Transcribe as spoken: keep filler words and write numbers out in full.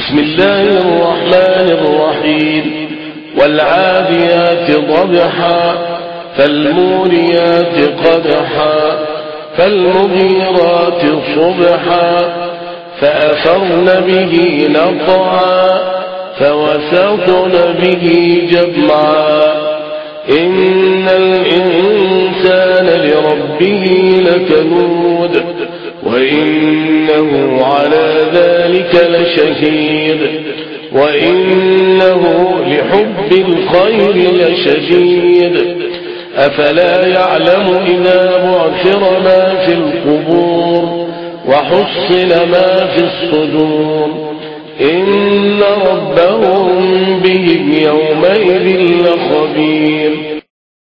بسم الله الرحمن الرحيم والعاديات ضبحا فالموريات قدحا فالمغيرات صبحا فأثرن به نقعا فوسطن به جمعا إن الإنسان لربه لكنود وإنه على ذلك لشهيد وإنه لحب الخير لشديد أفلا يعلم إذا بعثر ما في القبور وحصل ما في الصدور إن ربهم بهم يومئذ لخبير